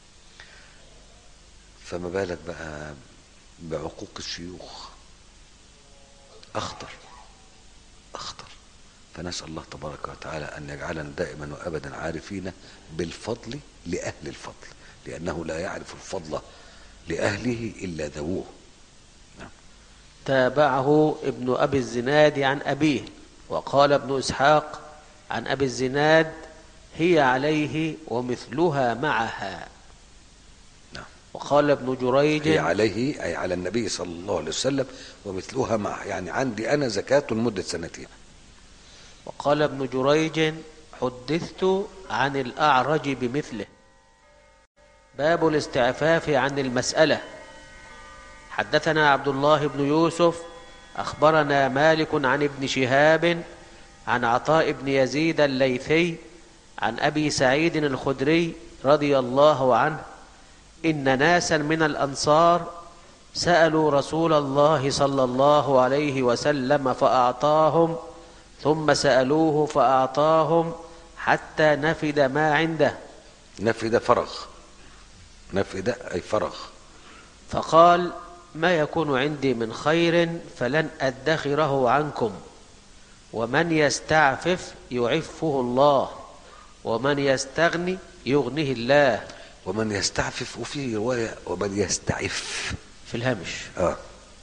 فما بالك بقى بعقوق الشيوخ، أخطر أخطر. فنسأل الله تبارك وتعالى أن يجعلنا دائما وأبدا عارفين بالفضل لأهل الفضل، لأنه لا يعرف الفضل لأهله إلا ذووه. نعم. تابعه ابن أبي الزناد عن أبيه، وقال ابن إسحاق عن أبي الزناد: هي عليه ومثلها معها. نعم. وقال ابن جريج: هي عليه أي على النبي صلى الله عليه وسلم، ومثلها معه يعني عندي أنا زكاة لمدة سنتين. وقال ابن جريج: حدثت عن الأعرج بمثله. باب الاستعفاف عن المسألة. حدثنا عبد الله بن يوسف أخبرنا مالك عن ابن شهاب عن عطاء بن يزيد الليثي عن أبي سعيد الخدري رضي الله عنه إن ناسا من الأنصار سألوا رسول الله صلى الله عليه وسلم فأعطاهم، ثم سألوه فأعطاهم حتى نفد ما عنده. نفد فرغ، نفد أي فرغ. فقال: ما يكون عندي من خير فلن أدخره عنكم، ومن يستعفف يعفه الله، ومن يستغني يغنيه الله. ومن يستعفف، وفي رواية ومن يستعف في الهامش. آه.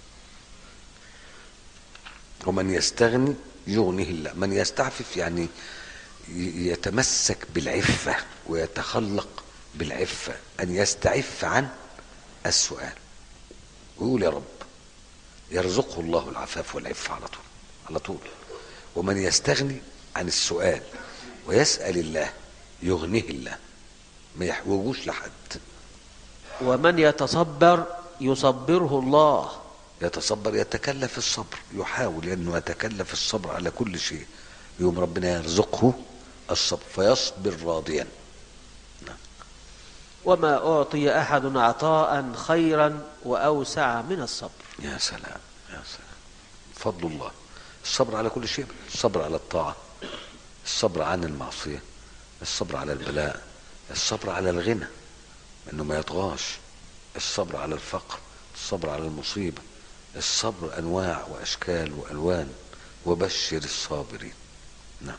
ومن يستغني يغنيه الله. من يستعفف يعني يتمسك بالعفة ويتخلق بالعفة، أن يستعف عن السؤال ويقول يا رب، يرزقه الله العفاف والعفة على طول على طول. ومن يستغني عن السؤال ويسأل الله يغنيه الله، ما يحوجوش لحد. ومن يتصبر يصبره الله. يتصبر يتكلف الصبر، يحاول انه يتكلف الصبر على كل شيء، يوم ربنا يرزقه الصبر فيصبر راضيا. نعم. وما أعطي أحد عطاء خيرا وأوسع من الصبر. يا سلام يا سلام، فضل الله. الصبر على كل شيء، الصبر على الطاعة، الصبر عن المعصية، الصبر على البلاء، الصبر على الغنى انه ما يطغاش، الصبر على الفقر، الصبر على المصيبة، الصبر انواع واشكال والوان. وبشر الصابرين. نعم.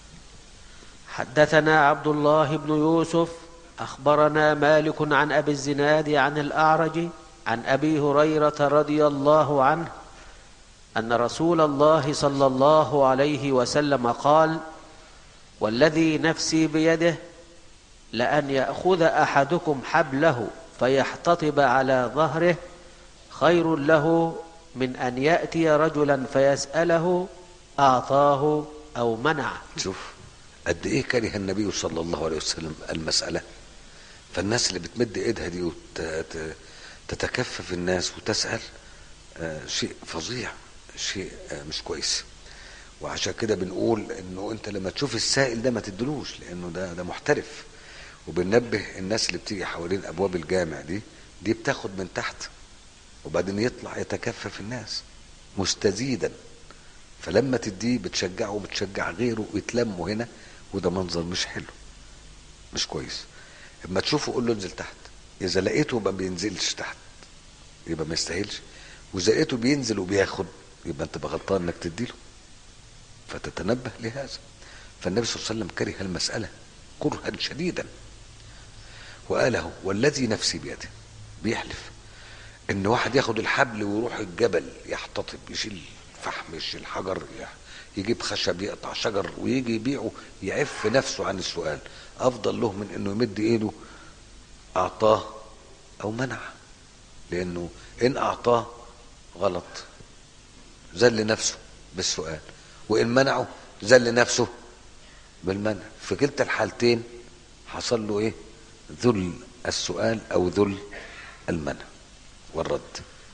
حدثنا عبد الله بن يوسف أخبرنا مالك عن أبي الزناد عن الأعرج عن أبي هريرة رضي الله عنه أن رسول الله صلى الله عليه وسلم قال: والذي نفسي بيده لأن يأخذ أحدكم حبله فيحتطب على ظهره خير له من أن يأتي رجلا فيسأله أعطاه أو منعه. شوف قد ايه كره النبي صلى الله عليه وسلم المسألة. فالناس اللي بتمد ايدها دي وتتكفف الناس وتسأل آه شيء فظيع، شيء آه مش كويس. وعشان كده بنقول انه انت لما تشوف السائل ده ما تدلوش، لانه ده ده محترف. وبننبه الناس اللي بتيجي حوالين ابواب الجامع دي دي بتاخد من تحت وبعدين يطلع يتكفف الناس مستزيدا، فلما تديه بتشجعه وبتشجع غيره ويتلموا هنا، وده منظر مش حلو مش كويس. اما تشوفه قول له انزل تحت، اذا لقيته ما بينزلش تحت يبقى ما يستاهلش، واذا لقيته بينزل وبياخد يبقى انت غلطان انك تديله. فتتنبه لهذا. فالنبي صلى الله عليه وسلم كره المسألة كرها شديدا وقاله والذي نفسي بيده، بيحلف ان واحد ياخد الحبل ويروح الجبل يحتطب، يشيل فحم، يشيل حجر، يجيب خشب، يقطع شجر ويجي يبيعه، يعف نفسه عن السؤال، افضل له من انه يمد ايده اعطاه او منع. لانه ان اعطاه غلط ذل نفسه بالسؤال، وان منعه ذل نفسه بالمنع. في كلتا الحالتين حصل له ايه؟ ذل السؤال او ذل المنع والرد.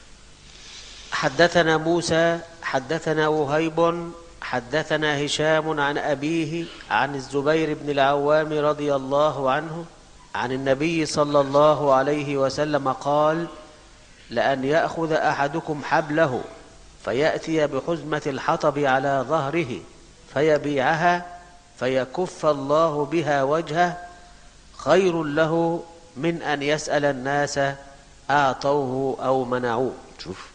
حدثنا موسى حدثنا وهيب حدثنا هشام عن أبيه عن الزبير بن العوام رضي الله عنه عن النبي صلى الله عليه وسلم قال: لأن يأخذ أحدكم حبله فيأتي بحزمة الحطب على ظهره فيبيعها فيكف الله بها وجهه خير له من أن يسأل الناس أعطوه أو منعوه. شوف،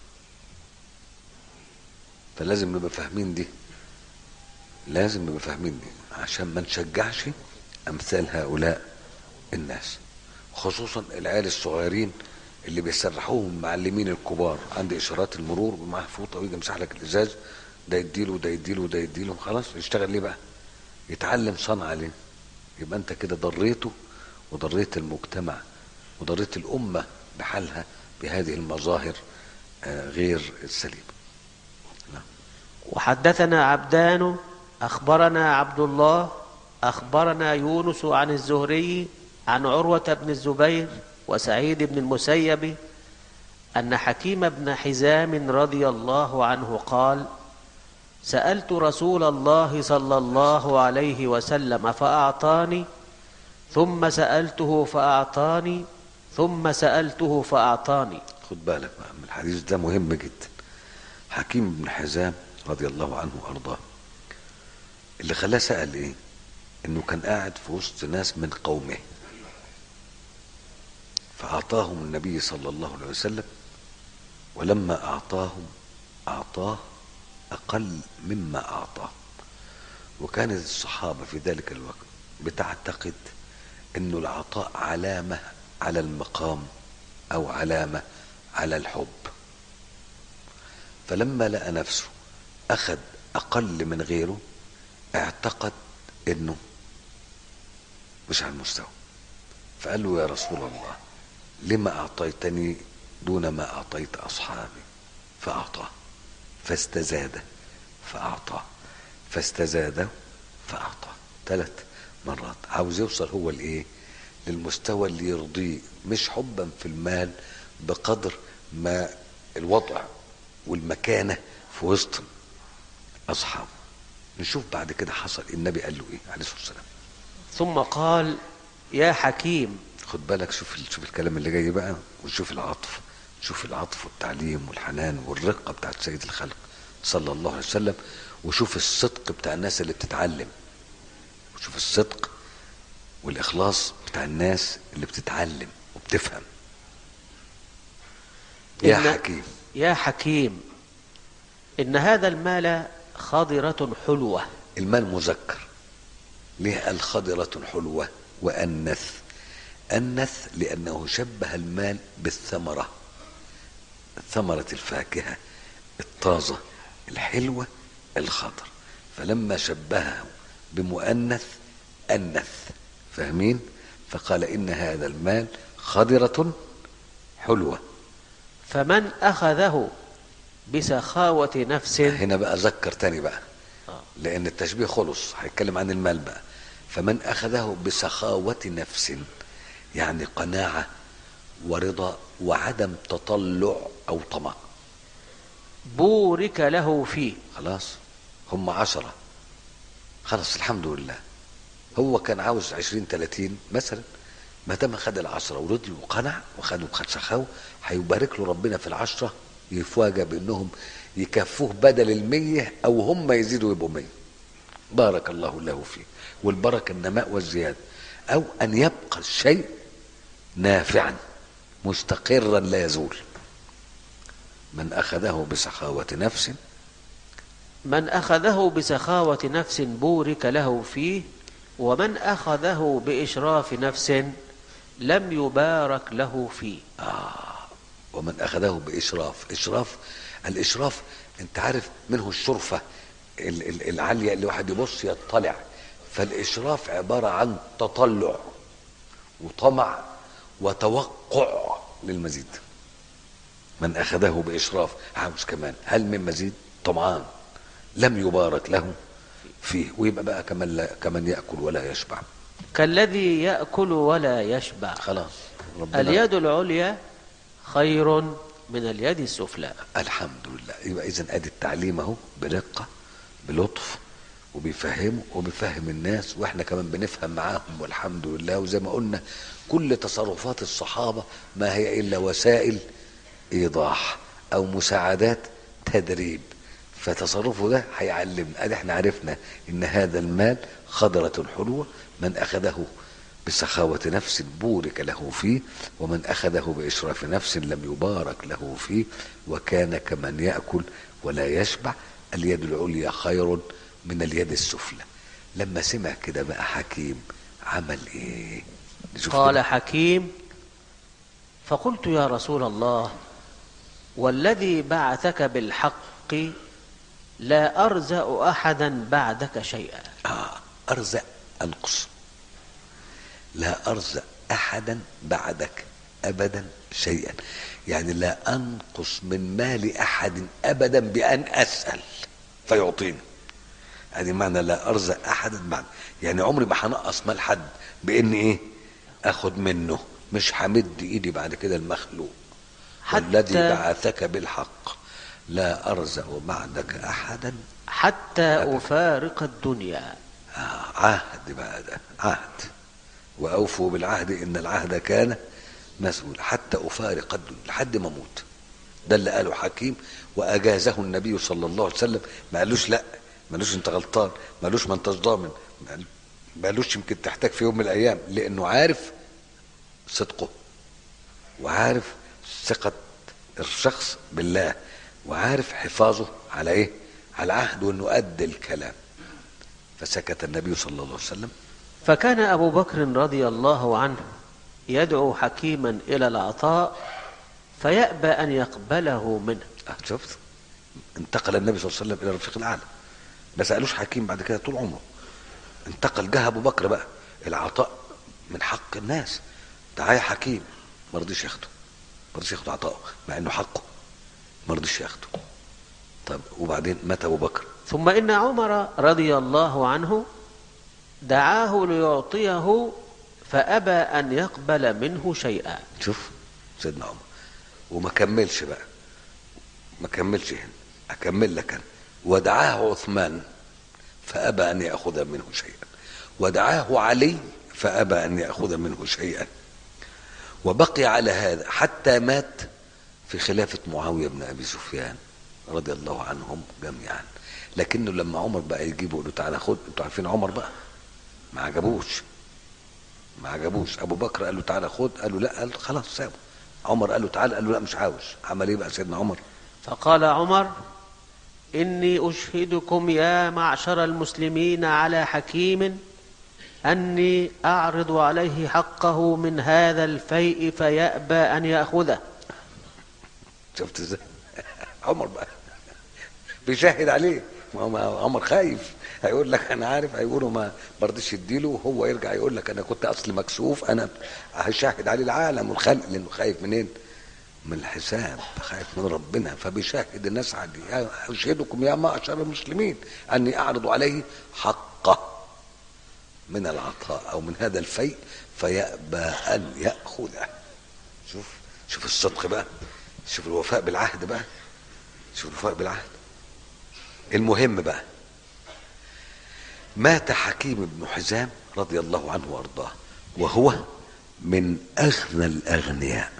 فلازم نبقى فاهمين دي، لازم نبقى فاهمين دي عشان ما نشجعش أمثال هؤلاء الناس، خصوصا العيال الصغيرين اللي بيسرحوهم المعلمين الكبار عند اشارات المرور بمعاه فوطه ويجي يمسح لك الازاز، ده يديله وده يديله وده يديله، خلاص يشتغل ليه بقى؟ يتعلم صنعه ليه؟ يبقى انت كده ضريته وضريت المجتمع وضريت الامه بحالها بهذه المظاهر غير السليمه. وحدثنا عبدان أخبرنا عبد الله أخبرنا يونس عن الزهري عن عروة بن الزبير وسعيد بن المسيب أن حكيم بن حزام رضي الله عنه قال: سألت رسول الله صلى الله عليه وسلم فأعطاني، ثم سألته فأعطاني، ثم سألته فأعطاني. خد بالك بقى من الحديث ده، مهم جدا. حكيم بن حزام رضي الله عنه وأرضاه اللي خلاه سأل ايه؟ انه كان قاعد في وسط ناس من قومه فأعطاهم النبي صلى الله عليه وسلم، ولما أعطاهم أعطاه أقل مما أعطاه. وكانت الصحابة في ذلك الوقت بتعتقد أنه العطاء علامة على المقام أو علامة على الحب، فلما لقى نفسه أخذ أقل من غيره اعتقد أنه مش على المستوى، فقال له: يا رسول الله، لما أعطيتني دون ما أعطيت أصحابي؟ فأعطاه، فاستزاد فأعطاه، فاستزاد فأعطاه، ثلاث مرات. عاوز يوصل هو لإيه؟ للمستوى اللي يرضيه، مش حبا في المال بقدر ما الوضع والمكانة في وسط أصحابه. نشوف بعد كده حصل النبي قال له إيه عليه الصلاة والسلام. ثم قال: يا حكيم. خد بالك، شوف شوف الكلام اللي جاي بقى، وشوف العطف، شوف العطف والتعليم والحنان والرقة بتاعت سيد الخلق صلى الله عليه وسلم، وشوف الصدق بتاع الناس اللي بتتعلم، وشوف الصدق والإخلاص بتاع الناس اللي بتتعلم وبتفهم. يا حكيم، يا حكيم، إن هذا المال خضرة حلوة. المال مذكر، ليه قال خضرة حلوة وأنث؟ أنث لأنه شبه المال بالثمرة، ثمرة الفاكهة الطازة الحلوة الخضر، فلما شبهه بمؤنث أنث، فاهمين؟ فقال إن هذا المال خضرة حلوة. فمن أخذه بسخاوة نفس، هنا بقى ذكر تاني بقى، لأن التشبيه خلص، هيتكلم عن المال بقى. فمن أخذه بسخاوة نفس يعني قناعة ورضا وعدم تطلع أو طمع، بورك له فيه. خلاص هم عشرة، خلاص الحمد لله. هو كان عاوز عشرين تلاتين مثلا، ما دام خد العشرة ورضي وقنع وخدوا بخد سخاوة، هيبارك له ربنا في العشرة، يفاجأ بأنهم يكفوه بدل المية أو هم يزيدوا يبقوا مية. بارك الله له فيه، والبركة النماء والزيادة، أو أن يبقى الشيء نافعا مستقرا لا يزول. من أخذه بسخاوة نفس من أخذه بسخاوة نفس بورك له فيه، ومن أخذه بإشراف نفس لم يبارك له فيه. آه. ومن أخذه بإشراف، إشراف الإشراف أنت عارف منه الشرفة العالية اللي واحد يبص يطلع، فالإشراف عبارة عن تطلع وطمع وتوقع للمزيد. من أخذه بإشراف عاوز كمان، هل من مزيد؟ طمعان، لم يبارك له فيه، ويبقى بقى كمان لا كمان يأكل ولا يشبع. كالذي يأكل ولا يشبع. خلاص ربنا. اليد العليا خير من اليد السفلى. الحمد لله. يبقى إذن أدي التعليم أهو بدقة بلطف، وبيفهموا وبيفهم الناس، واحنا كمان بنفهم معاهم والحمد لله. وزي ما قلنا كل تصرفات الصحابة ما هي إلا وسائل إيضاح أو مساعدات تدريب، فتصرفه ده هيعلمنا. ادي احنا عرفنا ان هذا المال خضرة حلوة، من اخذه بسخاوة نفس بورك له فيه، ومن اخذه باشراف نفس لم يبارك له فيه، وكان كمن يأكل ولا يشبع. اليد العليا خير من اليد السفلى. لما سمع كده بقى حكيم عمل ايه؟ قال حكيم: فقلت يا رسول الله والذي بعثك بالحق لا أرزأ أحدا بعدك شيئا. آه أرزأ أنقص، لا أرزأ أحدا بعدك أبدا شيئا، يعني لا أنقص من مال أحد أبدا بأن أسأل فيعطيني. يعني معنى لا أرزأ أحدا بعد، يعني عمري ما هنقص مال حد بإني إيه أخد منه، مش همد إيدي بعد كده المخلوق. والذي بعثك بالحق لا أرزأ بعدك أحدا حتى أبدا. أفارق الدنيا. آه عهد بقى، ده عهد، وأوفوا بالعهد إن العهد كان مسؤول، حتى أفارق الدنيا لحد ما أموت. ده اللي قاله حكيم، وأجازه النبي صلى الله عليه وسلم. ما قالوش لا، ما قالوش أنت غلطان، ما قالوش ما أنتش ضامن، ما قالوش يمكن تحتاج في يوم من الأيام، لأنه عارف صدقه وعارف ثقة الشخص بالله وعارف حفاظه على ايه، على عهد، وانه ادى الكلام. فسكت النبي صلى الله عليه وسلم. فكان ابو بكر رضي الله عنه يدعو حكيما الى العطاء فيأبى ان يقبله منه. اه شفت، انتقل النبي صلى الله عليه وسلم الى الرفيق الاعلى. بس قالوش حكيم بعد كده طول عمره، انتقل جه ابو بكر بقى العطاء من حق الناس. تعالى حكيم، ما رضيش ياخده، ما رضيش ياخد عطاءه مع انه حقه، ما رضيش ياخده. طب وبعدين مات ابو بكر. ثم ان عمر رضي الله عنه دعاه ليعطيه فابى ان يقبل منه شيئا. شوف سيدنا عمر، وما كملش بقى، ما كملش هنا، اكمل لك انا. ودعاه عثمان فابى ان ياخذ منه شيئا، ودعاه علي فابى ان ياخذ منه شيئا، وبقي على هذا حتى مات في خلافة معاوية بن أبي سفيان رضي الله عنهم جميعا. لكنه لما عمر بقى يجيبه يقول له تعالى خد، انتوا عارفين عمر بقى ما عجبوش، ما عجبوش. أبو بكر قال له تعالى خد، قال له لا، قال خلاص سابه. عمر قال له تعالى، قال له لا مش عاوز. عمل ايه بقى سيدنا عمر؟ فقال عمر: إني أشهدكم يا معشر المسلمين على حكيم أني أعرض عليه حقه من هذا الفيء فيأبى أن يأخذه. شفت ازاي؟ عمر بقى بيشهد عليه، ما عمر خايف، هيقول لك انا عارف، هيقولوا ما برضيش يديله، وهو يرجع يقول لك انا كنت اصلي مكسوف، انا هشهد عليه العالم والخلق، لانه خايف منين؟ من الحساب، خايف من ربنا. فبيشهد الناس عليه: اشهدكم يا معشر المسلمين اني اعرض عليه حقه من العطاء او من هذا الفيء فيأبى ان يأخذه. شوف شوف الصدق بقى، شوف الوفاء بالعهد بقى، شوف الوفاء بالعهد. المهم بقى، مات حكيم بن حزام رضي الله عنه وارضاه وهو من اغنى الاغنياء،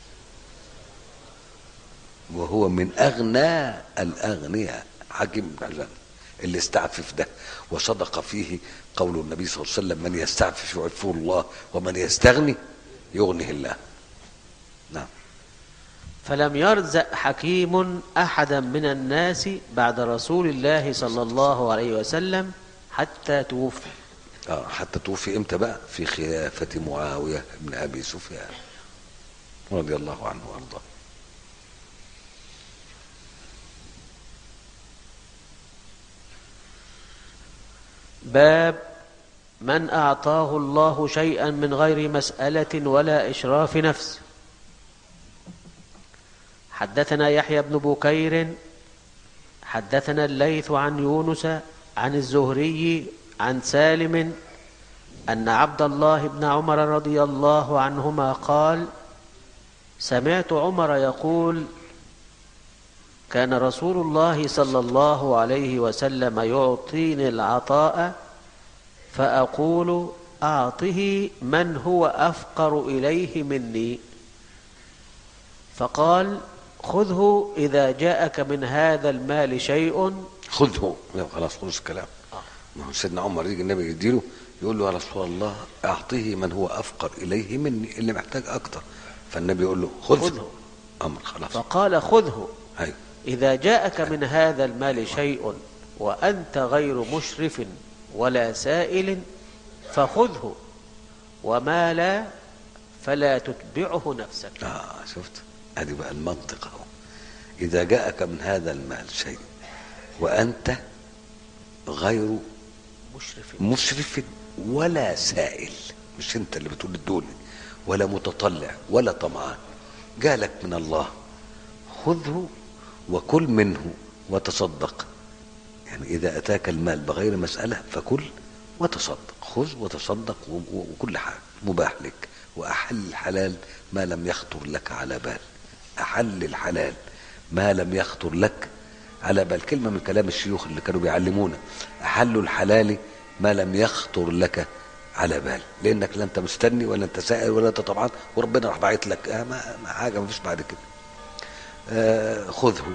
وهو من اغنى الاغنياء. حكيم بن حزام اللي استعفف ده وصدق فيه قول النبي صلى الله عليه وسلم: من يستعفف يعفه الله ومن يستغني يغنيه الله. نعم. فلم يرزق حكيم أحدا من الناس بعد رسول الله صلى الله عليه وسلم حتى توفي. اه حتى توفي امتى بقى؟ في خلافة معاوية بن أبي سفيان رضي الله عنه وارضاه. باب من أعطاه الله شيئا من غير مسألة ولا إشراف نفس. حدثنا يحيى بن بكير حدثنا الليث عن يونس عن الزهري عن سالم أن عبد الله بن عمر رضي الله عنهما قال: سمعت عمر يقول: كان رسول الله صلى الله عليه وسلم يعطيني العطاء فأقول: أعطه من هو أفقر إليه مني. فقال: خذه إذا جاءك من هذا المال شيء. خذه، لا خلاص خلص الكلام. ما هو سيدنا عمر يجي النبي يديله يقول له: يا رسول الله أعطيه من هو أفقر إليه مني، اللي محتاج أكتر. فالنبي يقول له: خذه, خذه. أمر خلاص. فقال: خذه أيوه. إذا جاءك من هذا المال شيء وأنت غير مشرف ولا سائل فخذه، وما لا فلا تتبعه نفسك. آه شفت؟ هذه بقى المنطقة. إذا جاءك من هذا المال شيء وأنت غير مشرف مشرف ولا سائل، مش أنت اللي بتقول الدولة، ولا متطلع ولا طمعان، جالك من الله، خذه وكل منه وتصدق. يعني إذا أتاك المال بغير مسألة فكل وتصدق، خذ وتصدق، وكل حاجة مباح لك. وأحل الحلال ما لم يخطر لك على بال. أحل الحلال ما لم يخطر لك على بال، كلمة من كلام الشيوخ اللي كانوا بيعلمونا: أحل الحلال ما لم يخطر لك على بال، لأنك لا أنت مستني ولا أنت سائل ولا أنت طبعا، وربنا راح باعت لك آه ما ما حاجة ما فيش بعد كده. آه خذه،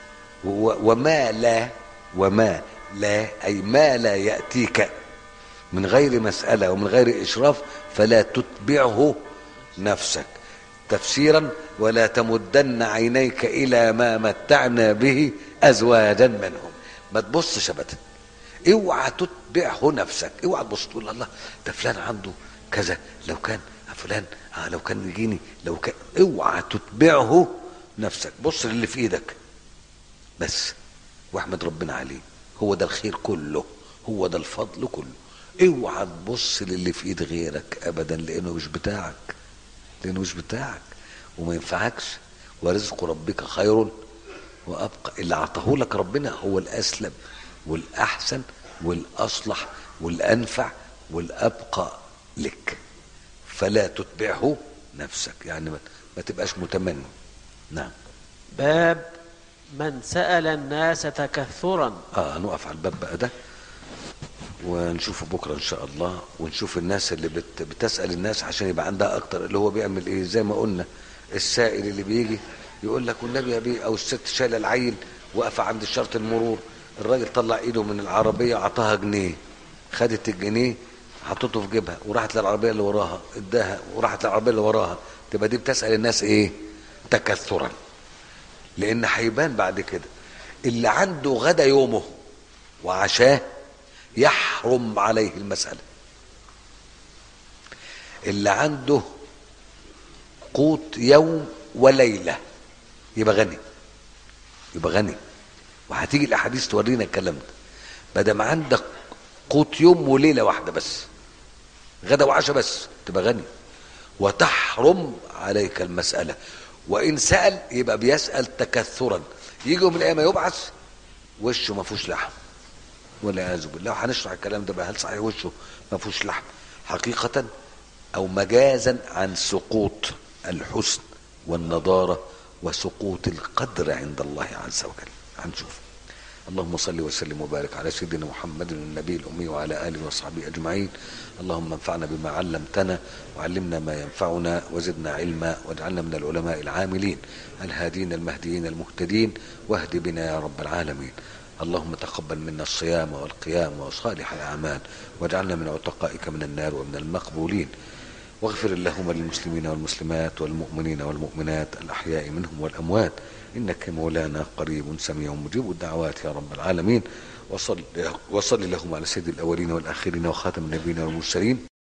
وما لا وما لا أي ما لا يأتيك من غير مسألة ومن غير إشراف فلا تتبعه نفسك. تفسيرا: ولا تمدن عينيك إلى ما متعنا به أزواجا منهم. ما تبصش أبدا، اوعى تتبعه نفسك. اوعى تبص تقول: الله ده فلان عنده كذا، لو كان فلان آه لو كان يجيني لو كان. اوعى تتبعه نفسك، بص للي في ايدك بس واحمد ربنا عليه. هو ده الخير كله، هو ده الفضل كله. اوعى تبص للي في ايد غيرك ابدا، لانه مش بتاعك، لانه مش بتاعك وما ينفعكش. ورزق ربك خير وابقى. اللي اعطاه لك ربنا هو الاسلم والاحسن والاصلح والانفع والابقى لك، فلا تتبعه نفسك. يعني ما تبقاش متمني. نعم. باب من سأل الناس تكثرا. اه نقف على الباب بقى ده ونشوفه بكره ان شاء الله، ونشوف الناس اللي بت بتسأل الناس عشان يبقى عندها اكتر، اللي هو بيعمل ايه زي ما قلنا. السائل اللي بيجي يقول لك: والنبي يا بيه، او الست شايله العيل واقفه عند شرط المرور، الراجل طلع ايده من العربيه عطاها جنيه، خدت الجنيه حطته في جيبها وراحت للعربيه اللي وراها اداها وراحت للعربيه اللي وراها. تبقى دي بتسأل الناس ايه؟ تكثرا. لان هيبان بعد كده اللي عنده غدا يومه وعشاه يحرم عليه المسألة. اللي عنده قوت يوم وليلة يبقى غني، يبقى غني. وهتيجي الاحاديث تورينا الكلام ده. بدل ما عندك قوت يوم وليلة واحدة بس، غدا وعشاء بس، تبقى غني. وتحرم عليك المسألة. وإن سأل يبقى بيسأل تكثرا. يجي يوم القيامة يبعث وشه ما فيهوش لحم والعياذ بالله. وهنشرح الكلام ده بقى، هل صحيح وشه ما فيهوش لحم حقيقة أو مجازا عن سقوط الحسن والنضارة وسقوط القدر عند الله عز وجل. هنشوف. اللهم صل وسلم وبارك على سيدنا محمد النبي الأمي وعلى آله وصحبه أجمعين. اللهم انفعنا بما علمتنا وعلمنا ما ينفعنا وزدنا علما واجعلنا من العلماء العاملين الهادين المهديين المهتدين، واهد بنا يا رب العالمين. اللهم تقبل منا الصيام والقيام وصالح الأعمال واجعلنا من عتقائك من النار ومن المقبولين. واغفر اللهم للمسلمين والمسلمات والمؤمنين والمؤمنات الأحياء منهم والأموات، إنك مولانا قريب سميع مجيب الدعوات يا رب العالمين. وصل وصل اللهم على سيد الأولين والآخرين وخاتم النبيين والمرسلين.